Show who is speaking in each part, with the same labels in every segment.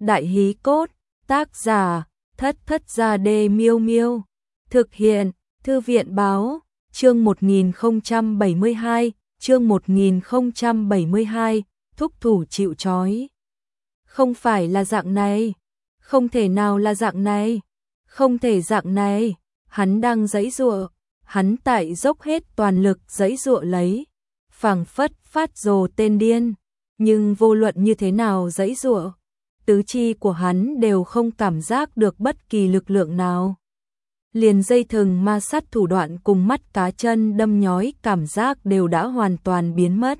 Speaker 1: Đại hí cốt, tác giả, Thất Thất Gia Đê Miêu Miêu. Thực hiện, Thư viện báo, chương 1072, chương 1072, thúc thủ chịu trói. Không phải là dạng này, không thể nào là dạng này, không thể dạng này, hắn đang giãy giụa, hắn tại dốc hết toàn lực giãy giụa lấy, phảng phất phát rồ tên điên, nhưng vô luận như thế nào giãy giụa, tứ chi của hắn đều không cảm giác được bất kỳ lực lượng nào. Liền dây thừng ma sát thủ đoạn cùng mắt cá chân đâm nhói cảm giác đều đã hoàn toàn biến mất.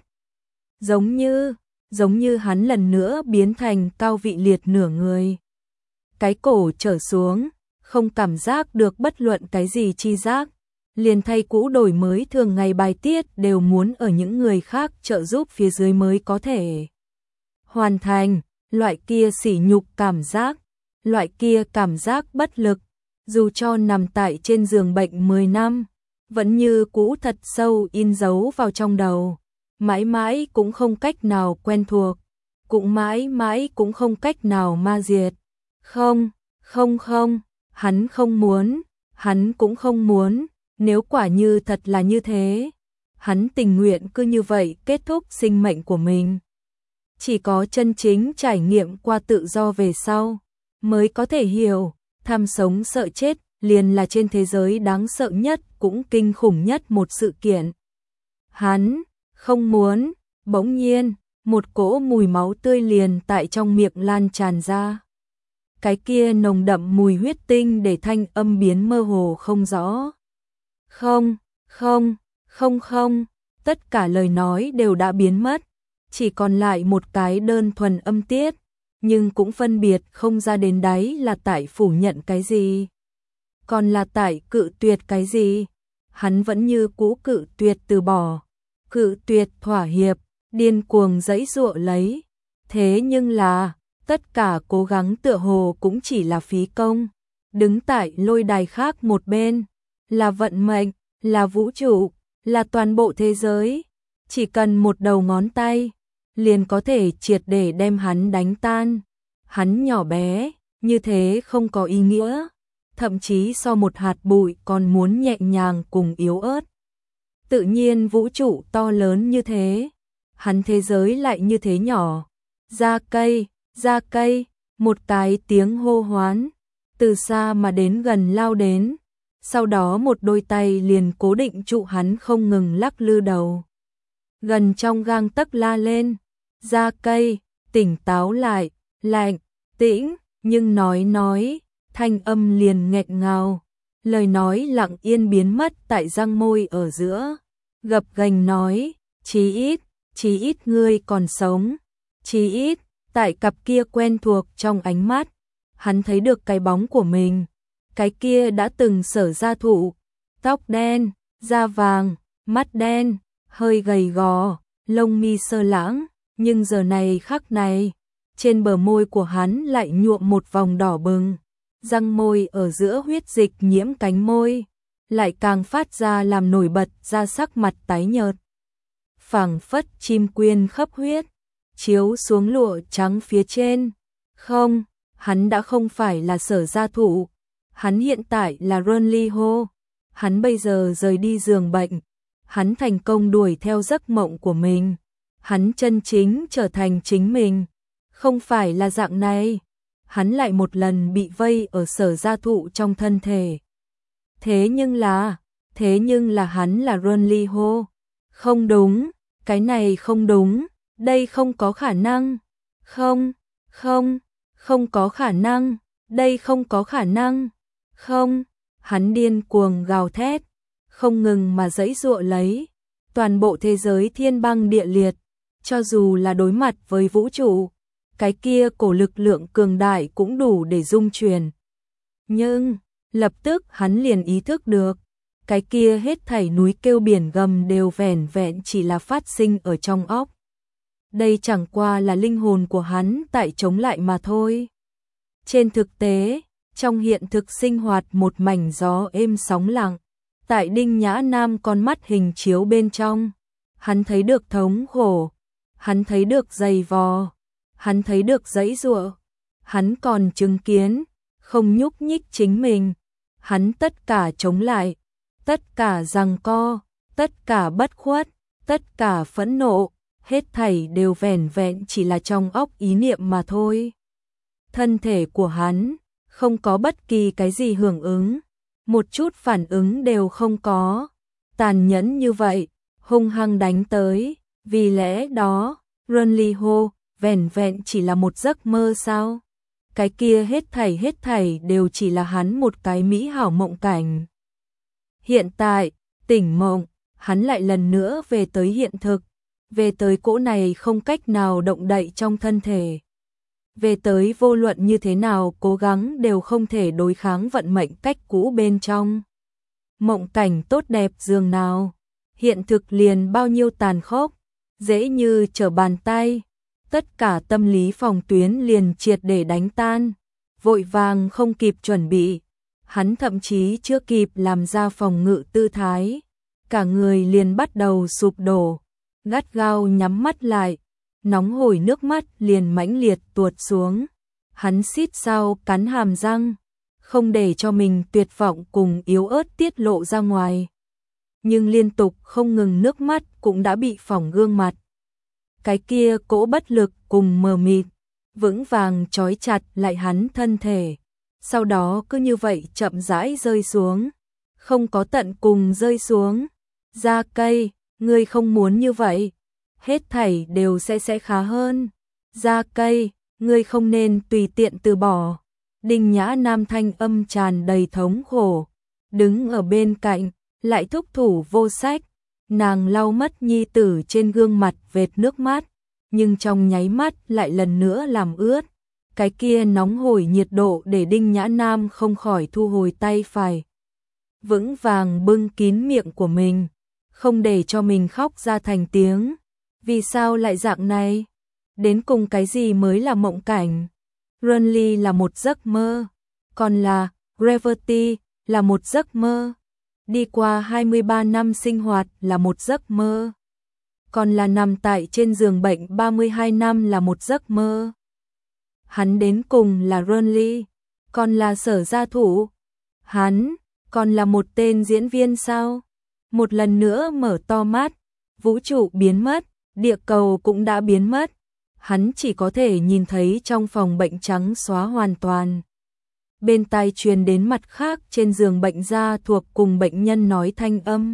Speaker 1: Giống như hắn lần nữa biến thành cao vị liệt nửa người. Cái cổ trở xuống, không cảm giác được bất luận cái gì chi giác, liền thay cũ đổi mới thường ngày bài tiết đều muốn ở những người khác trợ giúp phía dưới mới có thể hoàn thành, loại kia sỉ nhục cảm giác, loại kia cảm giác bất lực, dù cho nằm tại trên giường bệnh 10 năm, vẫn như cũ thật sâu in dấu vào trong đầu, mãi mãi cũng không cách nào quen thuộc, cũng mãi mãi cũng không cách nào ma diệt. Không, hắn không muốn, hắn cũng không muốn, nếu quả như thật là như thế, hắn tình nguyện cứ như vậy kết thúc sinh mệnh của mình. Chỉ có chân chính trải nghiệm qua tự do về sau, mới có thể hiểu, tham sống sợ chết liền là trên thế giới đáng sợ nhất cũng kinh khủng nhất một sự kiện. Hắn không muốn, bỗng nhiên, một cỗ mùi máu tươi liền tại trong miệng lan tràn ra. Cái kia nồng đậm mùi huyết tinh để thanh âm biến mơ hồ không rõ. Không, tất cả lời nói đều đã biến mất, chỉ còn lại một cái đơn thuần âm tiết, nhưng cũng phân biệt không ra đến đáy là tại phủ nhận cái gì, còn là tại cự tuyệt cái gì. Hắn vẫn như cũ cự tuyệt từ bỏ, cự tuyệt thỏa hiệp, điên cuồng giãy giụa lấy. Thế nhưng là, tất cả cố gắng tựa hồ cũng chỉ là phí công. Đứng tại lôi đài khác một bên, là vận mệnh, là vũ trụ, là toàn bộ thế giới. Chỉ cần một đầu ngón tay, liền có thể triệt để đem hắn đánh tan. Hắn nhỏ bé, như thế không có ý nghĩa, thậm chí so một hạt bụi còn muốn nhẹ nhàng cùng yếu ớt. Tự nhiên vũ trụ to lớn như thế, hắn thế giới lại như thế nhỏ. Ra cây, một cái tiếng hô hoán, từ xa mà đến gần lao đến, sau đó một đôi tay liền cố định trụ hắn không ngừng lắc lư đầu. Gần trong gang tấc la lên, ra cây, tỉnh táo lại, lạnh, tĩnh, nhưng nói, thanh âm liền nghẹn ngào, lời nói lặng yên biến mất tại răng môi ở giữa, gập ghềnh nói, chí ít ngươi còn sống, chí ít, tại cặp kia quen thuộc trong ánh mắt, hắn thấy được cái bóng của mình, cái kia đã từng sở gia thụ, tóc đen, da vàng, mắt đen, hơi gầy gò, lông mi sơ lãng, nhưng giờ này khắc này, trên bờ môi của hắn lại nhuộm một vòng đỏ bừng, răng môi ở giữa huyết dịch nhiễm cánh môi, lại càng phát ra làm nổi bật ra sắc mặt tái nhợt. Phảng phất chim quyên khắp huyết, chiếu xuống lụa trắng phía trên. Không, hắn đã không phải là sở gia thụ, hắn hiện tại là Run Ly Hô, hắn bây giờ rời đi giường bệnh, hắn thành công đuổi theo giấc mộng của mình, hắn chân chính trở thành chính mình, không phải là dạng này, hắn lại một lần bị vây ở sở gia thụ trong thân thể. Thế nhưng là hắn là Run Ly Hô, không đúng, cái này không đúng, đây không có khả năng, không có khả năng, đây không có khả năng, không, hắn điên cuồng gào thét, không ngừng mà giãy giụa lấy, toàn bộ thế giới thiên băng địa liệt, cho dù là đối mặt với vũ trụ, cái kia cổ lực lượng cường đại cũng đủ để dung chuyển. Nhưng, lập tức hắn liền ý thức được, cái kia hết thảy núi kêu biển gầm đều vẻn vẹn chỉ là phát sinh ở trong óc. Đây chẳng qua là linh hồn của hắn tại chống lại mà thôi. Trên thực tế, trong hiện thực sinh hoạt một mảnh gió êm sóng lặng, tại Đinh Nhã Nam con mắt hình chiếu bên trong, hắn thấy được thống khổ, hắn thấy được dày vò, hắn thấy được giãy giụa, hắn còn chứng kiến, không nhúc nhích chính mình. Hắn tất cả chống lại, tất cả giằng co, tất cả bất khuất, tất cả phẫn nộ, hết thảy đều vẻn vẹn chỉ là trong óc ý niệm mà thôi. Thân thể của hắn không có bất kỳ cái gì hưởng ứng, một chút phản ứng đều không có. Tàn nhẫn như vậy, hung hăng đánh tới, vì lẽ đó, Renly hô, vẻn vẹn chỉ là một giấc mơ sao? Cái kia hết thảy đều chỉ là hắn một cái mỹ hảo mộng cảnh. Hiện tại, tỉnh mộng, hắn lại lần nữa về tới hiện thực, về tới cỗ này không cách nào động đậy trong thân thể. Về tới vô luận như thế nào cố gắng đều không thể đối kháng vận mệnh cách cũ bên trong. Mộng cảnh tốt đẹp dường nào, hiện thực liền bao nhiêu tàn khốc, dễ như trở bàn tay. Tất cả tâm lý phòng tuyến liền triệt để đánh tan, vội vàng không kịp chuẩn bị. Hắn thậm chí chưa kịp làm ra phòng ngự tư thái, cả người liền bắt đầu sụp đổ, gắt gao nhắm mắt lại, nóng hổi nước mắt liền mãnh liệt tuột xuống. Hắn xít sao cắn hàm răng, không để cho mình tuyệt vọng cùng yếu ớt tiết lộ ra ngoài. Nhưng liên tục không ngừng nước mắt cũng đã bị phỏng gương mặt. Cái kia cỗ bất lực cùng mờ mịt, vững vàng trói chặt lại hắn thân thể. Sau đó cứ như vậy chậm rãi rơi xuống, không có tận cùng rơi xuống. Da cây, ngươi không muốn như vậy, hết thảy đều sẽ khá hơn. Da cây, ngươi không nên tùy tiện từ bỏ. Đinh Nhã Nam thanh âm tràn đầy thống khổ, đứng ở bên cạnh, lại thúc thủ vô sách. Nàng lau mất nhi tử trên gương mặt vệt nước mắt, nhưng trong nháy mắt lại lần nữa làm ướt. Cái kia nóng hổi nhiệt độ để Đinh Nhã Nam không khỏi thu hồi tay phải. Vững vàng bưng kín miệng của mình, không để cho mình khóc ra thành tiếng. Vì sao lại dạng này? Đến cùng cái gì mới là mộng cảnh? Renly là một giấc mơ, còn là Gravity là một giấc mơ. Đi qua 23 năm sinh hoạt là một giấc mơ, còn là nằm tại trên giường bệnh 32 năm là một giấc mơ. Hắn đến cùng là Renly, còn là Sở Gia Thủ. Hắn còn là một tên diễn viên sao? Một lần nữa mở to mắt, vũ trụ biến mất, địa cầu cũng đã biến mất. Hắn chỉ có thể nhìn thấy trong phòng bệnh trắng xóa hoàn toàn. Bên tai truyền đến mặt khác trên giường bệnh gia thuộc cùng bệnh nhân nói thanh âm.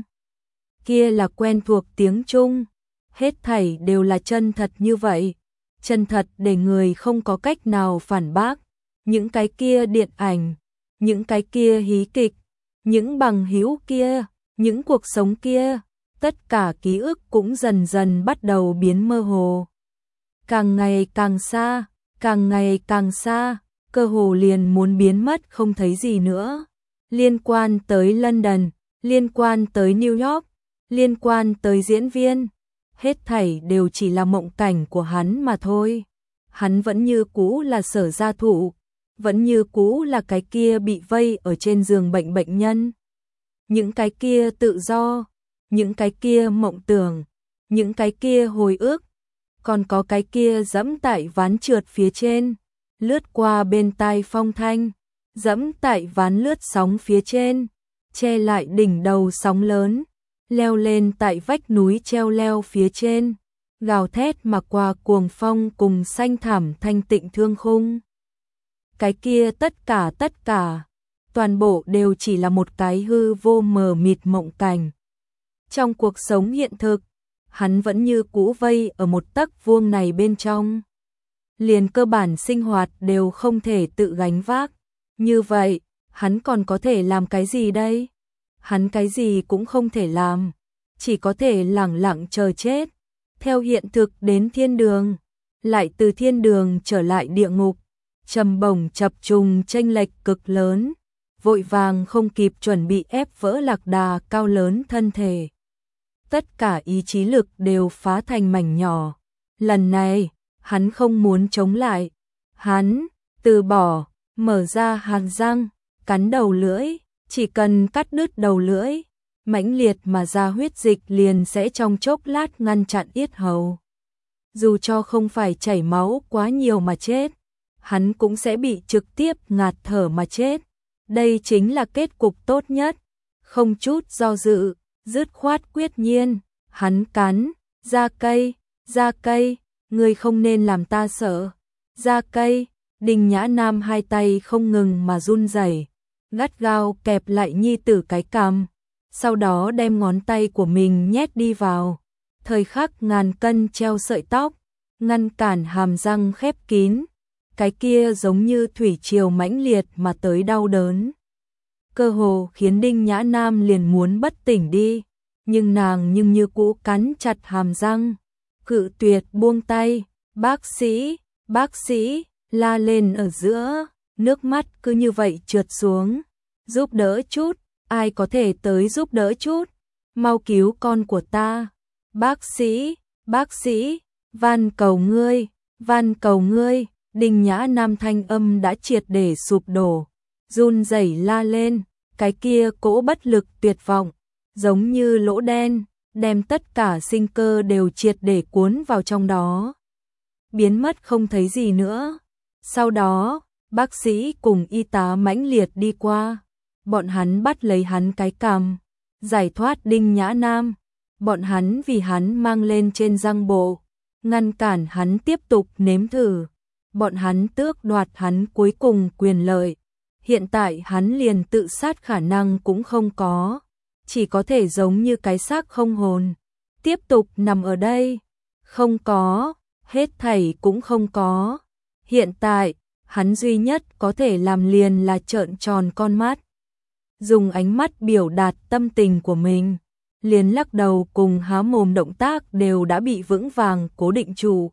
Speaker 1: Kia là quen thuộc tiếng Trung, hết thảy đều là chân thật như vậy, chân thật để người không có cách nào phản bác. Những cái kia điện ảnh, những cái kia hí kịch, những bằng hữu kia, những cuộc sống kia, tất cả ký ức cũng dần dần bắt đầu biến mơ hồ. Càng ngày càng xa, càng ngày càng xa, cơ hồ liền muốn biến mất không thấy gì nữa. Liên quan tới London, liên quan tới New York, liên quan tới diễn viên, hết thảy đều chỉ là mộng cảnh của hắn mà thôi. Hắn vẫn như cũ là Sở Gia Thủ, vẫn như cũ là cái kia bị vây ở trên giường bệnh bệnh nhân. Những cái kia tự do, những cái kia mộng tưởng, những cái kia hồi ức, còn có cái kia dẫm tại ván trượt phía trên, lướt qua bên tai phong thanh, dẫm tại ván lướt sóng phía trên, che lại đỉnh đầu sóng lớn, leo lên tại vách núi treo leo phía trên, gào thét mà qua cuồng phong cùng xanh thẳm thanh tịnh thương khung. Cái kia tất cả, toàn bộ đều chỉ là một cái hư vô mờ mịt mộng cảnh. Trong cuộc sống hiện thực, hắn vẫn như cũ vây ở một tấc vuông này bên trong. Liền cơ bản sinh hoạt đều không thể tự gánh vác. Như vậy, hắn còn có thể làm cái gì đây? Hắn cái gì cũng không thể làm, chỉ có thể lẳng lặng chờ chết. Theo hiện thực đến thiên đường, lại từ thiên đường trở lại địa ngục, trầm bổng chập trùng chênh lệch cực lớn, vội vàng không kịp chuẩn bị ép vỡ lạc đà cao lớn thân thể. Tất cả ý chí lực đều phá thành mảnh nhỏ. Lần này, hắn không muốn chống lại. Hắn từ bỏ, mở ra hàm răng, cắn đầu lưỡi, chỉ cần cắt đứt đầu lưỡi, mãnh liệt mà ra huyết dịch liền sẽ trong chốc lát ngăn chặn yết hầu. Dù cho không phải chảy máu quá nhiều mà chết, hắn cũng sẽ bị trực tiếp ngạt thở mà chết. Đây chính là kết cục tốt nhất. Không chút do dự, dứt khoát quyết nhiên, hắn cắn, ra cây, ngươi không nên làm ta sợ. Ra cây, Đinh Nhã Nam hai tay không ngừng mà run rẩy, gắt gao kẹp lại nhi tử cái cằm, sau đó đem ngón tay của mình nhét đi vào. Thời khắc ngàn cân treo sợi tóc, ngăn cản hàm răng khép kín, cái kia giống như thủy triều mãnh liệt mà tới đau đớn. Cơ hồ khiến Đinh Nhã Nam liền muốn bất tỉnh đi, nhưng nàng như cũ cắn chặt hàm răng, cự tuyệt buông tay. Bác sĩ, la lên ở giữa, nước mắt cứ như vậy trượt xuống. Giúp đỡ chút, ai có thể tới giúp đỡ chút, mau cứu con của ta. Bác sĩ, van cầu ngươi, Đinh Nhã Nam thanh âm đã triệt để sụp đổ, run rẩy la lên, cái kia cỗ bất lực tuyệt vọng, giống như lỗ đen, đem tất cả sinh cơ đều triệt để cuốn vào trong đó, biến mất không thấy gì nữa. Sau đó, bác sĩ cùng y tá mãnh liệt đi qua, bọn hắn bắt lấy hắn cái cằm, giải thoát Đinh Nhã Nam, bọn hắn vì hắn mang lên trên răng bộ, ngăn cản hắn tiếp tục nếm thử, bọn hắn tước đoạt hắn cuối cùng quyền lợi. Hiện tại hắn liền tự sát khả năng cũng không có, chỉ có thể giống như cái xác không hồn, tiếp tục nằm ở đây. Không có, hết thảy cũng không có. Hiện tại, hắn duy nhất có thể làm liền là trợn tròn con mắt, dùng ánh mắt biểu đạt tâm tình của mình, liền lắc đầu cùng há mồm động tác đều đã bị vững vàng cố định trụ.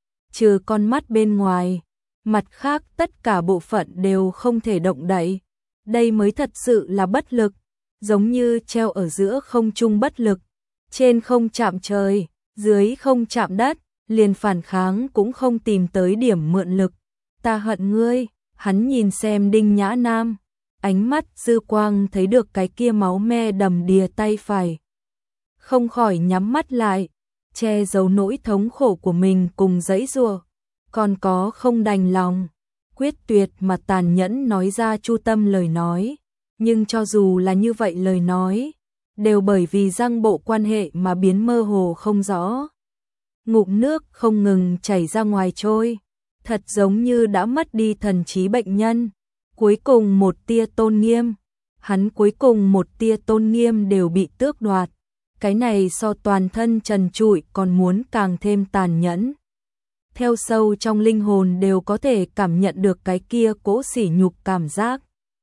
Speaker 1: Trừ con mắt bên ngoài, mặt khác tất cả bộ phận đều không thể động đậy. Đây mới thật sự là bất lực, giống như treo ở giữa không trung bất lực, trên không chạm trời, dưới không chạm đất, liền phản kháng cũng không tìm tới điểm mượn lực. Ta hận ngươi, hắn nhìn xem Đinh Nhã Nam, ánh mắt dư quang thấy được cái kia máu me đầm đìa tay phải. Không khỏi nhắm mắt lại, che giấu nỗi thống khổ của mình cùng giãy giụa, còn có không đành lòng, quyết tuyệt mà tàn nhẫn nói ra chu tâm lời nói. Nhưng cho dù là như vậy lời nói, đều bởi vì răng bộ quan hệ mà biến mơ hồ không rõ. Ngụm nước không ngừng chảy ra ngoài trôi, thật giống như đã mất đi thần trí bệnh nhân. Cuối cùng một tia tôn nghiêm, hắn cuối cùng một tia tôn nghiêm đều bị tước đoạt. Cái này so toàn thân trần trụi còn muốn càng thêm tàn nhẫn. Theo sâu trong linh hồn đều có thể cảm nhận được cái kia cỗ sỉ nhục cảm giác.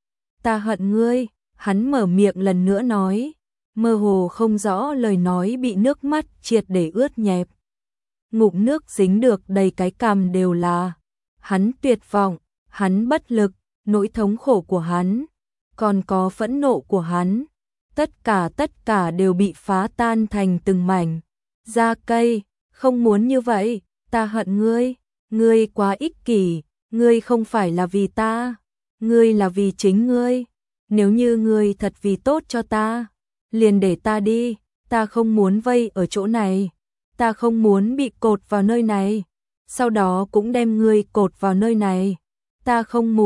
Speaker 1: Ta hận ngươi, hắn mở miệng lần nữa nói, mơ hồ không rõ lời nói bị nước mắt triệt để ướt nhẹp. Ngụm nước dính được đầy cái cằm đều là hắn tuyệt vọng, hắn bất lực, nỗi thống khổ của hắn, còn có phẫn nộ của hắn, tất cả đều bị phá tan thành từng mảnh. Ra cây, không muốn như vậy, ta hận ngươi, ngươi quá ích kỷ, ngươi không phải là vì ta, ngươi là vì chính ngươi. Nếu như ngươi thật vì tốt cho ta, liền để ta đi, ta không muốn vây ở chỗ này, ta không muốn bị cột vào nơi này, sau đó cũng đem ngươi cột vào nơi này. Ta không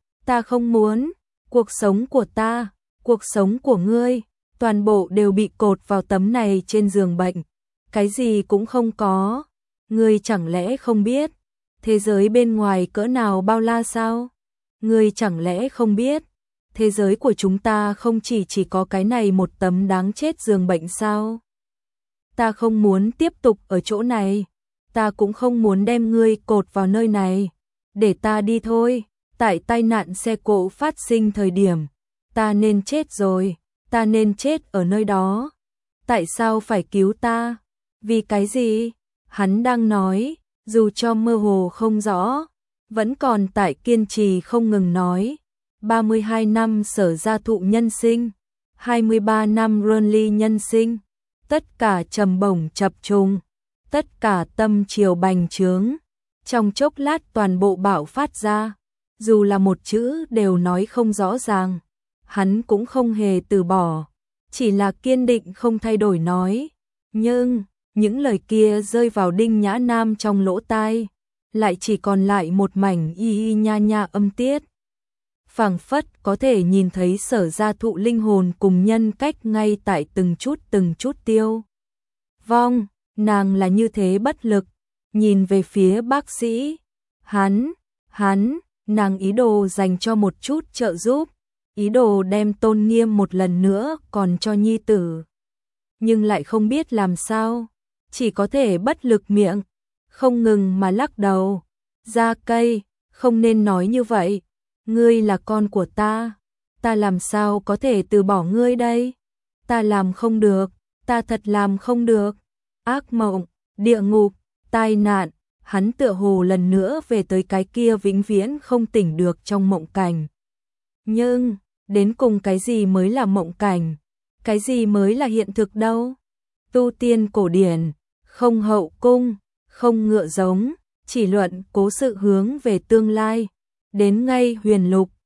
Speaker 1: muốn, cuộc sống của ta, cuộc sống của ngươi, toàn bộ đều bị cột vào tấm này trên giường bệnh, cái gì cũng không có. Ngươi chẳng lẽ không biết thế giới bên ngoài cỡ nào bao la sao? Ngươi chẳng lẽ không biết thế giới của chúng ta không chỉ có cái này một tấm đáng chết giường bệnh sao? Ta không muốn tiếp tục ở chỗ này, ta cũng không muốn đem ngươi cột vào nơi này, để ta đi thôi. Tại tai nạn xe cộ phát sinh thời điểm, ta nên chết rồi, ta nên chết ở nơi đó. Tại sao phải cứu ta? Vì cái gì? Hắn đang nói, dù cho mơ hồ không rõ, vẫn còn tại kiên trì không ngừng nói. 32 năm Sở Gia Thụ nhân sinh, 23 năm Runly nhân sinh, tất cả trầm bổng chập trùng, tất cả tâm triều bành trướng, trong chốc lát toàn bộ bạo phát ra, dù là một chữ đều nói không rõ ràng, hắn cũng không hề từ bỏ, chỉ là kiên định không thay đổi nói. Nhưng những lời kia rơi vào Đinh Nhã Nam trong lỗ tai, lại chỉ còn lại một mảnh y y nha nha âm tiết. Phảng phất có thể nhìn thấy Sở Gia Thụ linh hồn cùng nhân cách ngay tại từng chút tiêu vong, nàng là như thế bất lực, nhìn về phía bác sĩ, hắn, nàng ý đồ dành cho một chút trợ giúp, ý đồ đem tôn nghiêm một lần nữa còn cho nhi tử. Nhưng lại không biết làm sao, chỉ có thể bất lực miệng, không ngừng mà lắc đầu. Gia Cây, không nên nói như vậy, ngươi là con của ta làm sao có thể từ bỏ ngươi đây? Ta làm không được, ta thật làm không được. Ác mộng, địa ngục, tai nạn, hắn tựa hồ lần nữa về tới cái kia vĩnh viễn không tỉnh được trong mộng cảnh. Nhưng, đến cùng cái gì mới là mộng cảnh? Cái gì mới là hiện thực đâu? Tu tiên cổ điển, không hậu cung, không ngựa giống, chỉ luận cố sự hướng về tương lai. Đến ngay huyền lục,